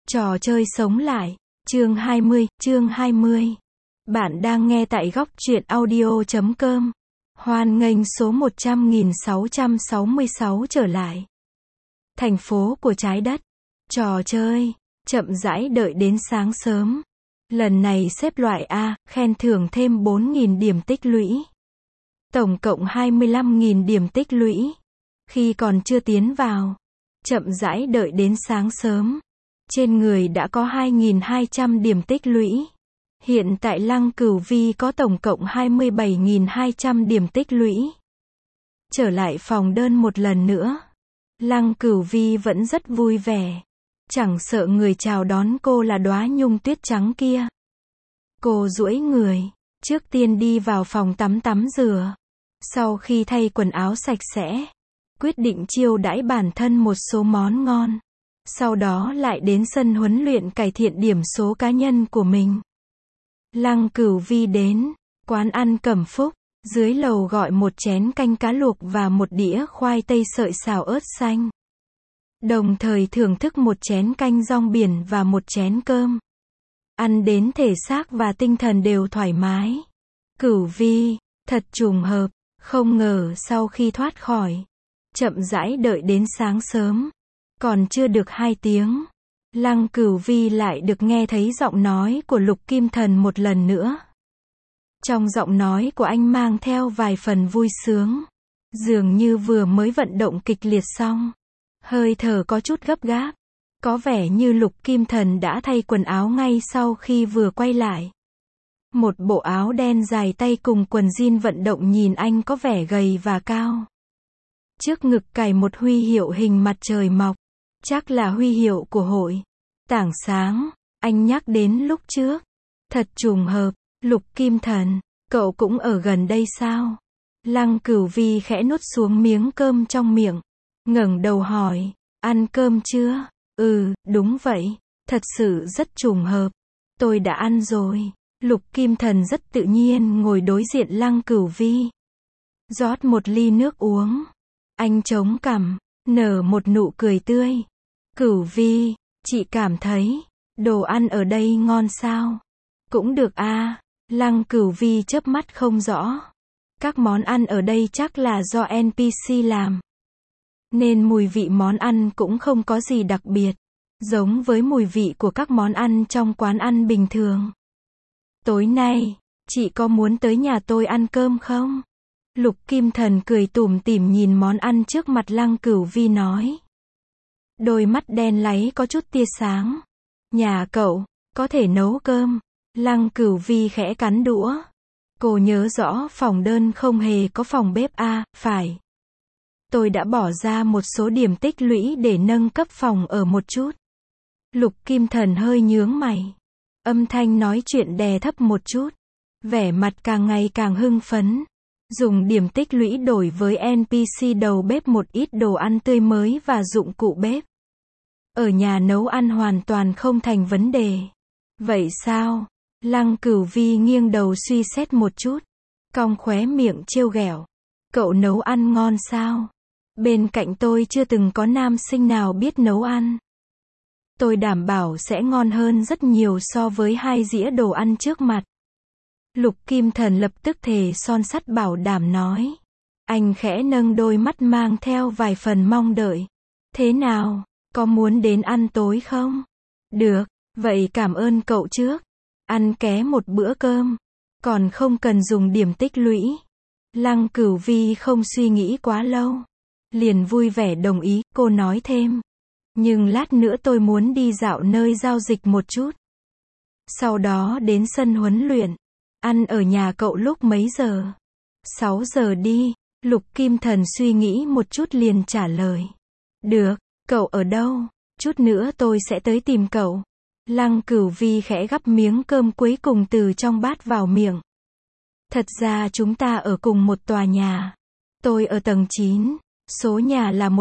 Trò chơi sống lại. Chương 20. Bạn đang nghe tại góc truyện audio.com. Hoan nghênh số 100.666 trở lại. Thành phố của trái đất. Trò chơi. Chậm rãi đợi đến sáng sớm. Lần này xếp loại A, khen thưởng thêm 4.000 điểm tích lũy. Tổng cộng 25.000 điểm tích lũy. Khi còn chưa tiến vào. Chậm rãi đợi đến sáng sớm. Trên người đã có 2.200 điểm tích lũy. Hiện tại Lăng Cửu Vi có tổng cộng 27.200 điểm tích lũy. Trở lại phòng đơn một lần nữa. Lăng Cửu Vi vẫn rất vui vẻ. Chẳng sợ người chào đón cô là đóa nhung tuyết trắng kia. Cô duỗi người. Trước tiên đi vào phòng tắm rửa. Sau khi thay quần áo sạch sẽ. Quyết định chiêu đãi bản thân một số món ngon. Sau đó lại đến sân huấn luyện cải thiện điểm số cá nhân của mình. Lăng Cửu Vi đến quán ăn Cẩm Phúc, dưới lầu gọi một chén canh cá luộc và một đĩa khoai tây sợi xào ớt xanh. Đồng thời thưởng thức một chén canh rong biển và một chén cơm. Ăn đến thể xác và tinh thần đều thoải mái. Cửu Vi, thật trùng hợp, không ngờ sau khi thoát khỏi, chậm rãi đợi đến sáng sớm. Còn chưa được 2 tiếng, Lăng Cửu Vi lại được nghe thấy giọng nói của Lục Kim Thần một lần nữa. Trong giọng nói của anh mang theo vài phần vui sướng. Dường như vừa mới vận động kịch liệt xong. Hơi thở có chút gấp gáp. Có vẻ như Lục Kim Thần đã thay quần áo ngay sau khi vừa quay lại. Một bộ áo đen dài tay cùng quần jean vận động nhìn anh có vẻ gầy và cao. Trước ngực cài một huy hiệu hình mặt trời mọc. Chắc là huy hiệu của hội tảng sáng, anh nhắc đến lúc trước. Thật trùng hợp, Lục Kim Thần, cậu cũng ở gần đây sao? Lăng Cửu Vi khẽ nuốt xuống miếng cơm trong miệng, ngẩng đầu hỏi, ăn cơm chưa? Ừ, đúng vậy, thật sự rất trùng hợp. Tôi đã ăn rồi. Lục Kim Thần rất tự nhiên ngồi đối diện Lăng Cửu Vi. Rót một ly nước uống. Anh chống cằm, nở một nụ cười tươi. Cửu Vi, chị cảm thấy đồ ăn ở đây ngon sao? Cũng được à. Lăng Cửu Vi chớp mắt không rõ. Các món ăn ở đây chắc là do NPC làm. Nên mùi vị món ăn cũng không có gì đặc biệt. Giống với mùi vị của các món ăn trong quán ăn bình thường. Tối nay, chị có muốn tới nhà tôi ăn cơm không? Lục Kim Thần cười tủm tỉm nhìn món ăn trước mặt Lăng Cửu Vi nói. Đôi mắt đen láy có chút tia sáng. Nhà cậu, có thể nấu cơm. Lăng Cửu Vi khẽ cắn đũa. Cô nhớ rõ phòng đơn không hề có phòng bếp à, phải. Tôi đã bỏ ra một số điểm tích lũy để nâng cấp phòng ở một chút. Lục Kim Thần hơi nhướng mày. Âm thanh nói chuyện đè thấp một chút. Vẻ mặt càng ngày càng hưng phấn. Dùng điểm tích lũy đổi với NPC đầu bếp một ít đồ ăn tươi mới và dụng cụ bếp. Ở nhà nấu ăn hoàn toàn không thành vấn đề. Vậy sao? Lăng Cửu Vi nghiêng đầu suy xét một chút. Cong khóe miệng trêu ghẹo. Cậu nấu ăn ngon sao? Bên cạnh tôi chưa từng có nam sinh nào biết nấu ăn. Tôi đảm bảo sẽ ngon hơn rất nhiều so với 2 dĩa đồ ăn trước mặt. Lục Kim Thần lập tức thề son sắt bảo đảm nói. Anh khẽ nâng đôi mắt mang theo vài phần mong đợi. Thế nào? Có muốn đến ăn tối không? Được, vậy cảm ơn cậu trước. Ăn ké một bữa cơm. Còn không cần dùng điểm tích lũy. Lăng Cửu Vi không suy nghĩ quá lâu. Liền vui vẻ đồng ý, cô nói thêm. Nhưng lát nữa tôi muốn đi dạo nơi giao dịch một chút. Sau đó đến sân huấn luyện. Ăn ở nhà cậu lúc mấy giờ? 6 giờ đi. Lục Kim Thần suy nghĩ một chút liền trả lời. Được, cậu ở đâu? Chút nữa tôi sẽ tới tìm cậu. Lăng Cửu Vi khẽ gắp miếng cơm cuối cùng từ trong bát vào miệng. Thật ra chúng ta ở cùng một tòa nhà. Tôi ở tầng 9. Số nhà là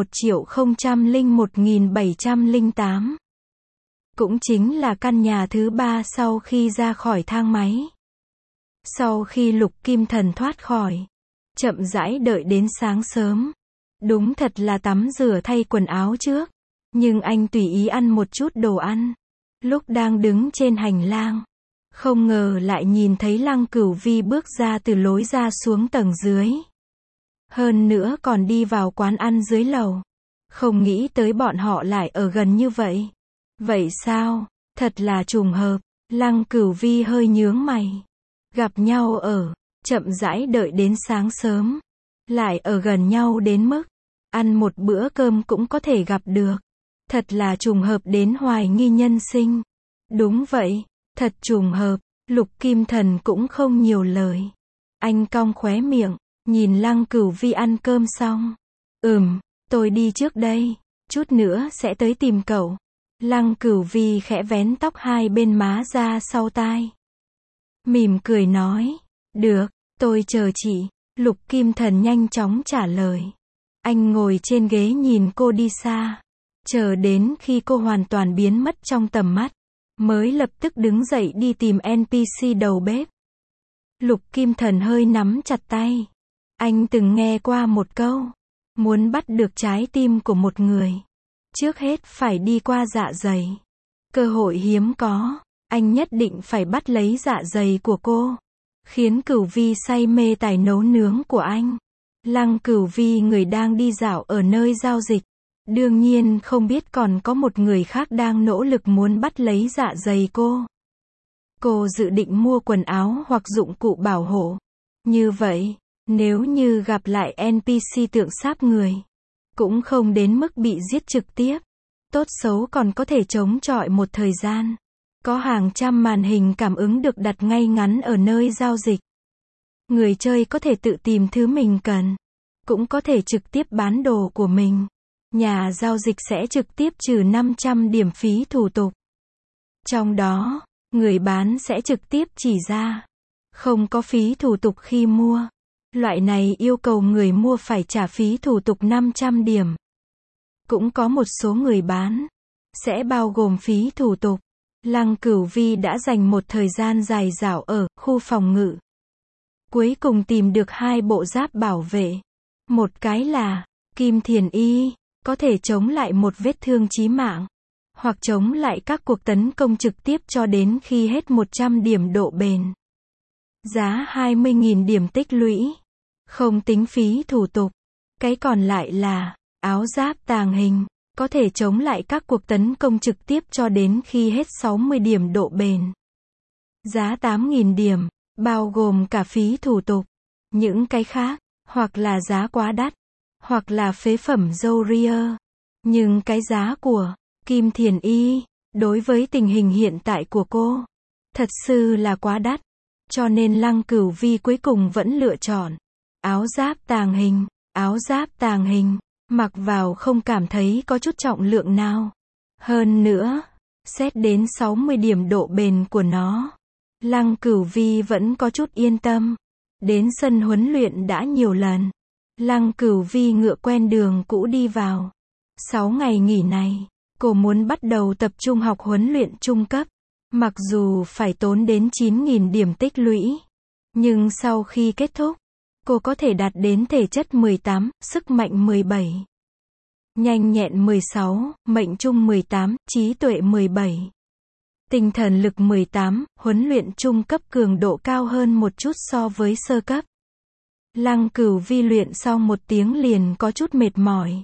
1.001.708. Cũng chính là căn nhà thứ 3 sau khi ra khỏi thang máy. Sau khi Lục Kim Thần thoát khỏi, chậm rãi đợi đến sáng sớm. Đúng thật là tắm rửa thay quần áo trước. Nhưng anh tùy ý ăn một chút đồ ăn. Lúc đang đứng trên hành lang, không ngờ lại nhìn thấy Lăng Cửu Vi bước ra từ lối ra xuống tầng dưới. Hơn nữa còn đi vào quán ăn dưới lầu. Không nghĩ tới bọn họ lại ở gần như vậy. Vậy sao? Thật là trùng hợp. Lăng Cửu Vi hơi nhướng mày. Gặp nhau ở, chậm rãi đợi đến sáng sớm. Lại ở gần nhau đến mức, ăn một bữa cơm cũng có thể gặp được. Thật là trùng hợp đến hoài nghi nhân sinh. Đúng vậy, thật trùng hợp. Lục Kim Thần cũng không nhiều lời. Anh cong khóe miệng, nhìn Lăng Cửu Vi ăn cơm xong. Tôi đi trước đây, chút nữa sẽ tới tìm cậu. Lăng Cửu Vi khẽ vén tóc hai bên má ra sau tai. Mỉm cười nói, được, tôi chờ chị. Lục Kim Thần nhanh chóng trả lời. Anh ngồi trên ghế nhìn cô đi xa. Chờ đến khi cô hoàn toàn biến mất trong tầm mắt, mới lập tức đứng dậy đi tìm NPC đầu bếp. Lục Kim Thần hơi nắm chặt tay. Anh từng nghe qua một câu, muốn bắt được trái tim của một người, trước hết phải đi qua dạ dày. Cơ hội hiếm có, anh nhất định phải bắt lấy dạ dày của cô, khiến Cửu Vi say mê tài nấu nướng của anh. Lăng Cửu Vi người đang đi dạo ở nơi giao dịch, đương nhiên không biết còn có một người khác đang nỗ lực muốn bắt lấy dạ dày cô. Cô dự định mua quần áo hoặc dụng cụ bảo hộ. Như vậy, nếu như gặp lại NPC tượng sáp người, cũng không đến mức bị giết trực tiếp. Tốt xấu còn có thể chống chọi một thời gian. Có hàng trăm màn hình cảm ứng được đặt ngay ngắn ở nơi giao dịch. Người chơi có thể tự tìm thứ mình cần, cũng có thể trực tiếp bán đồ của mình. Nhà giao dịch sẽ trực tiếp trừ 500 điểm phí thủ tục. Trong đó, người bán sẽ trực tiếp chỉ ra, không có phí thủ tục khi mua. Loại này yêu cầu người mua phải trả phí thủ tục 500 điểm. Cũng có một số người bán, sẽ bao gồm phí thủ tục. Lăng Cửu Vi đã dành một thời gian dài dạo ở khu phòng ngự. Cuối cùng tìm được hai bộ giáp bảo vệ. Một cái là Kim Thiền Y, có thể chống lại một vết thương chí mạng, hoặc chống lại các cuộc tấn công trực tiếp cho đến khi hết 100 điểm độ bền. Giá 20.000 điểm tích lũy, không tính phí thủ tục. Cái còn lại là áo giáp tàng hình, có thể chống lại các cuộc tấn công trực tiếp cho đến khi hết 60 điểm độ bền. Giá 8.000 điểm, bao gồm cả phí thủ tục. Những cái khác, hoặc là giá quá đắt, hoặc là phế phẩm dâu ria. Nhưng cái giá của Kim Thiền Y, đối với tình hình hiện tại của cô, thật sự là quá đắt. Cho nên Lăng Cửu Vi cuối cùng vẫn lựa chọn áo giáp tàng hình. Áo giáp tàng hình, mặc vào không cảm thấy có chút trọng lượng nào. Hơn nữa, xét đến 60 điểm độ bền của nó, Lăng Cửu Vi vẫn có chút yên tâm. Đến sân huấn luyện đã nhiều lần, Lăng Cửu Vi ngựa quen đường cũ đi vào. 6 ngày nghỉ này, cô muốn bắt đầu tập trung học huấn luyện trung cấp. Mặc dù phải tốn đến 9.000 điểm tích lũy, nhưng sau khi kết thúc, cô có thể đạt đến thể chất 18, sức mạnh 17, nhanh nhẹn 16, mệnh trung 18, trí tuệ 17, tinh thần lực 18, huấn luyện trung cấp cường độ cao hơn một chút so với sơ cấp. Lăng Cửu Vi luyện sau 1 tiếng liền có chút mệt mỏi.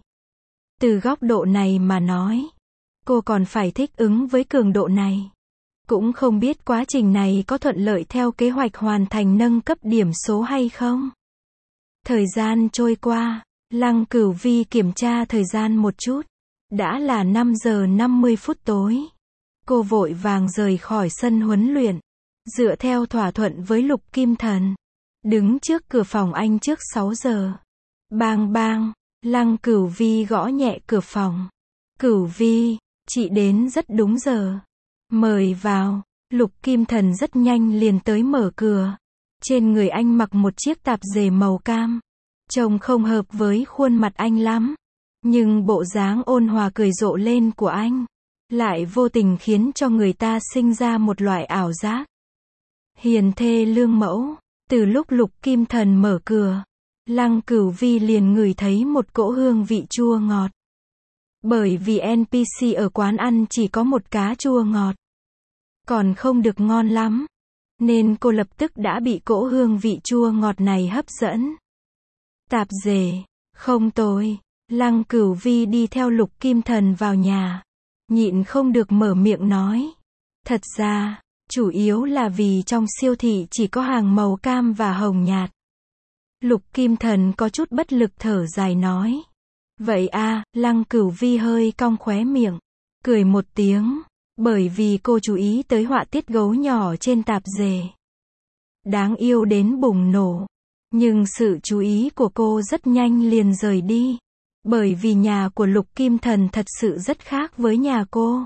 Từ góc độ này mà nói, cô còn phải thích ứng với cường độ này. Cũng không biết quá trình này có thuận lợi theo kế hoạch hoàn thành nâng cấp điểm số hay không. Thời gian trôi qua, Lăng Cửu Vi kiểm tra thời gian một chút. Đã là 5 giờ 50 phút tối. Cô vội vàng rời khỏi sân huấn luyện, dựa theo thỏa thuận với Lục Kim Thần. Đứng trước cửa phòng anh trước 6 giờ. Bang bang, Lăng Cửu Vi gõ nhẹ cửa phòng. Cửu Vi, chị đến rất đúng giờ. Mời vào. Lục Kim Thần rất nhanh liền tới mở cửa. Trên người anh mặc một chiếc tạp dề màu cam. Trông không hợp với khuôn mặt anh lắm. Nhưng bộ dáng ôn hòa cười rộ lên của anh, lại vô tình khiến cho người ta sinh ra một loại ảo giác. Hiền thê lương mẫu. Từ lúc Lục Kim Thần mở cửa, Lăng Cửu Vi liền ngửi thấy một cỗ hương vị chua ngọt. Bởi vì NPC ở quán ăn chỉ có một cá chua ngọt. còn không được ngon lắm. Nên cô lập tức đã bị cỗ hương vị chua ngọt này hấp dẫn. Tạp dề, không tồi. Lăng Cửu Vi đi theo Lục Kim Thần vào nhà. Nhịn không được mở miệng nói. Thật ra, chủ yếu là vì trong siêu thị chỉ có hàng màu cam và hồng nhạt. Lục Kim Thần có chút bất lực thở dài nói. Vậy à, Lăng Cửu Vi hơi cong khóe miệng, cười một tiếng, bởi vì cô chú ý tới họa tiết gấu nhỏ trên tạp dề. Đáng yêu đến bùng nổ. Nhưng sự chú ý của cô rất nhanh liền rời đi. Bởi vì nhà của Lục Kim Thần thật sự rất khác với nhà cô.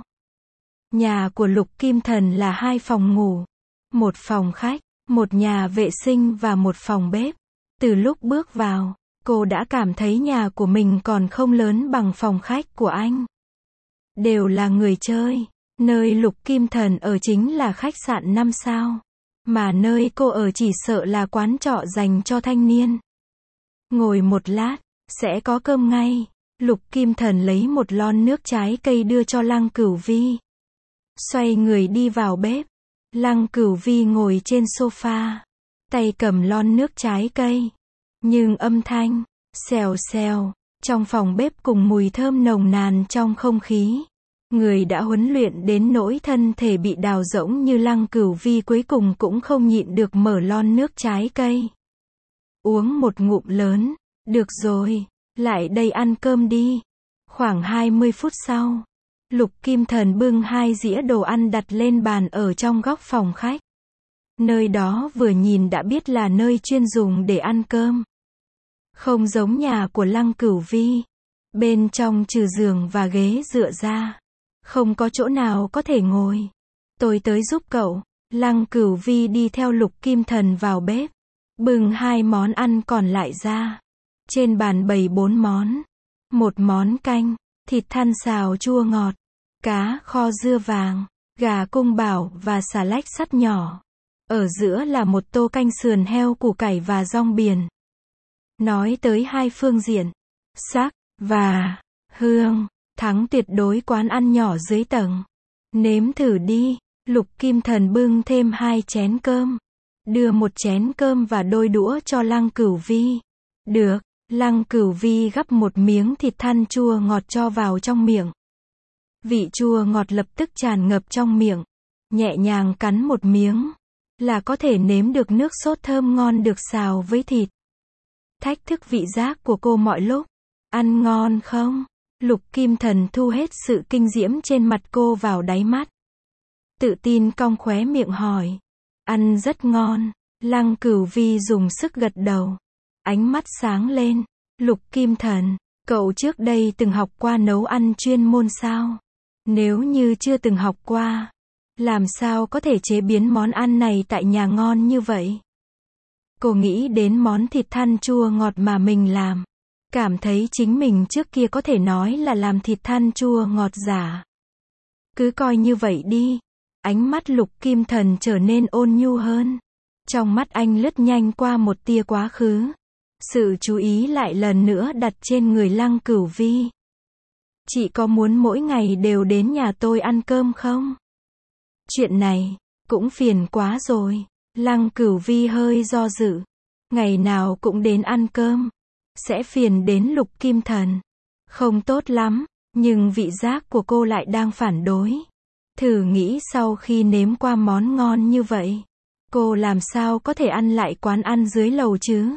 Nhà của Lục Kim Thần là 2 phòng ngủ, 1 phòng khách, 1 nhà vệ sinh và 1 phòng bếp. Từ lúc bước vào, cô đã cảm thấy nhà của mình còn không lớn bằng phòng khách của anh. Đều là người chơi. Nơi Lục Kim Thần ở chính là khách sạn 5 sao. Mà nơi cô ở chỉ sợ là quán trọ dành cho thanh niên. Ngồi một lát, sẽ có cơm ngay. Lục Kim Thần lấy một lon nước trái cây đưa cho Lăng Cửu Vi. Xoay người đi vào bếp. Lăng Cửu Vi ngồi trên sofa, tay cầm lon nước trái cây. Nhưng âm thanh, xèo xèo, trong phòng bếp cùng mùi thơm nồng nàn trong không khí. Người đã huấn luyện đến nỗi thân thể bị đào rỗng như Lăng Cửu Vi cuối cùng cũng không nhịn được mở lon nước trái cây. Uống một ngụm lớn, được rồi, lại đây ăn cơm đi. Khoảng 20 phút sau, Lục Kim Thần bưng 2 dĩa đồ ăn đặt lên bàn ở trong góc phòng khách. Nơi đó vừa nhìn đã biết là nơi chuyên dùng để ăn cơm. Không giống nhà của Lăng Cửu Vi. Bên trong trừ giường và ghế dựa ra, không có chỗ nào có thể ngồi. Tôi tới giúp cậu. Lăng Cửu Vi đi theo Lục Kim Thần vào bếp, bưng 2 món ăn còn lại ra. Trên bàn bày 4 món. 1 món canh, thịt thăn xào chua ngọt, cá kho dưa vàng, gà cung bảo và xà lách sắt nhỏ. Ở giữa là một tô canh sườn heo củ cải và rong biển. Nói tới 2 phương diện, sắc và hương, thắng tuyệt đối quán ăn nhỏ dưới tầng. Nếm thử đi. Lục Kim Thần bưng thêm 2 chén cơm, đưa 1 chén cơm và đôi đũa cho Lăng Cửu Vi. Được. Lăng Cửu Vi gắp một miếng thịt thăn chua ngọt cho vào trong miệng. Vị chua ngọt lập tức tràn ngập trong miệng. Nhẹ nhàng cắn một miếng, là có thể nếm được nước sốt thơm ngon được xào với thịt. Thách thức vị giác của cô mọi lúc. Ăn ngon không? Lục Kim Thần thu hết sự kinh diễm trên mặt cô vào đáy mắt. Tự tin cong khóe miệng hỏi. Ăn rất ngon. Lăng Cửu Vi dùng sức gật đầu. Ánh mắt sáng lên. Lục Kim Thần, cậu trước đây từng học qua nấu ăn chuyên môn sao? Nếu như chưa từng học qua, làm sao có thể chế biến món ăn này tại nhà ngon như vậy? Cô nghĩ đến món thịt thăn chua ngọt mà mình làm. Cảm thấy chính mình trước kia có thể nói là làm thịt thăn chua ngọt giả. Cứ coi như vậy đi. Ánh mắt Lục Kim Thần trở nên ôn nhu hơn. Trong mắt anh lướt nhanh qua một tia quá khứ. Sự chú ý lại lần nữa đặt trên người Lăng Cửu Vi. Chị có muốn mỗi ngày đều đến nhà tôi ăn cơm không? Chuyện này, cũng phiền quá rồi. Lăng Cửu Vi hơi do dự. Ngày nào cũng đến ăn cơm, sẽ phiền đến Lục Kim Thần. Không tốt lắm, nhưng vị giác của cô lại đang phản đối. Thử nghĩ sau khi nếm qua món ngon như vậy, cô làm sao có thể ăn lại quán ăn dưới lầu chứ?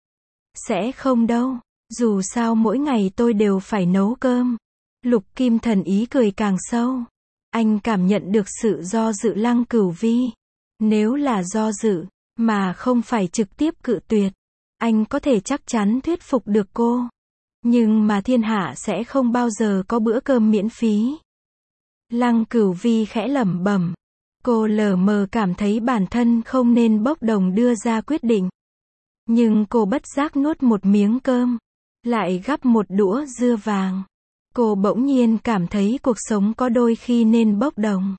Sẽ không đâu, dù sao mỗi ngày tôi đều phải nấu cơm. Lục Kim Thần ý cười càng sâu. Anh cảm nhận được sự do dự Lăng Cửu Vi. Nếu là do dự, mà không phải trực tiếp cự tuyệt, anh có thể chắc chắn thuyết phục được cô. Nhưng mà thiên hạ sẽ không bao giờ có bữa cơm miễn phí. Lăng Cửu Vi khẽ lẩm bẩm. Cô lờ mờ cảm thấy bản thân không nên bốc đồng đưa ra quyết định. Nhưng cô bất giác nuốt một miếng cơm, lại gắp một đũa dưa vàng. Cô bỗng nhiên cảm thấy cuộc sống có đôi khi nên bốc đồng.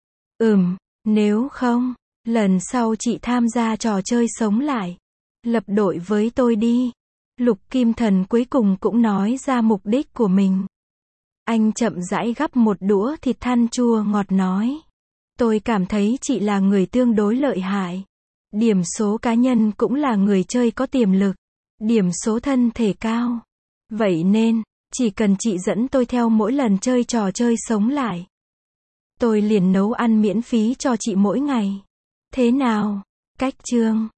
Nếu không, lần sau chị tham gia trò chơi sống lại. Lập đội với tôi đi. Lục Kim Thần cuối cùng cũng nói ra mục đích của mình. Anh chậm rãi gắp một đũa thịt thăn chua ngọt nói. Tôi cảm thấy chị là người tương đối lợi hại. Điểm số cá nhân cũng là người chơi có tiềm lực. Điểm số thân thể cao. Vậy nên, chỉ cần chị dẫn tôi theo mỗi lần chơi trò chơi sống lại, tôi liền nấu ăn miễn phí cho chị mỗi ngày. Thế nào? Cách chương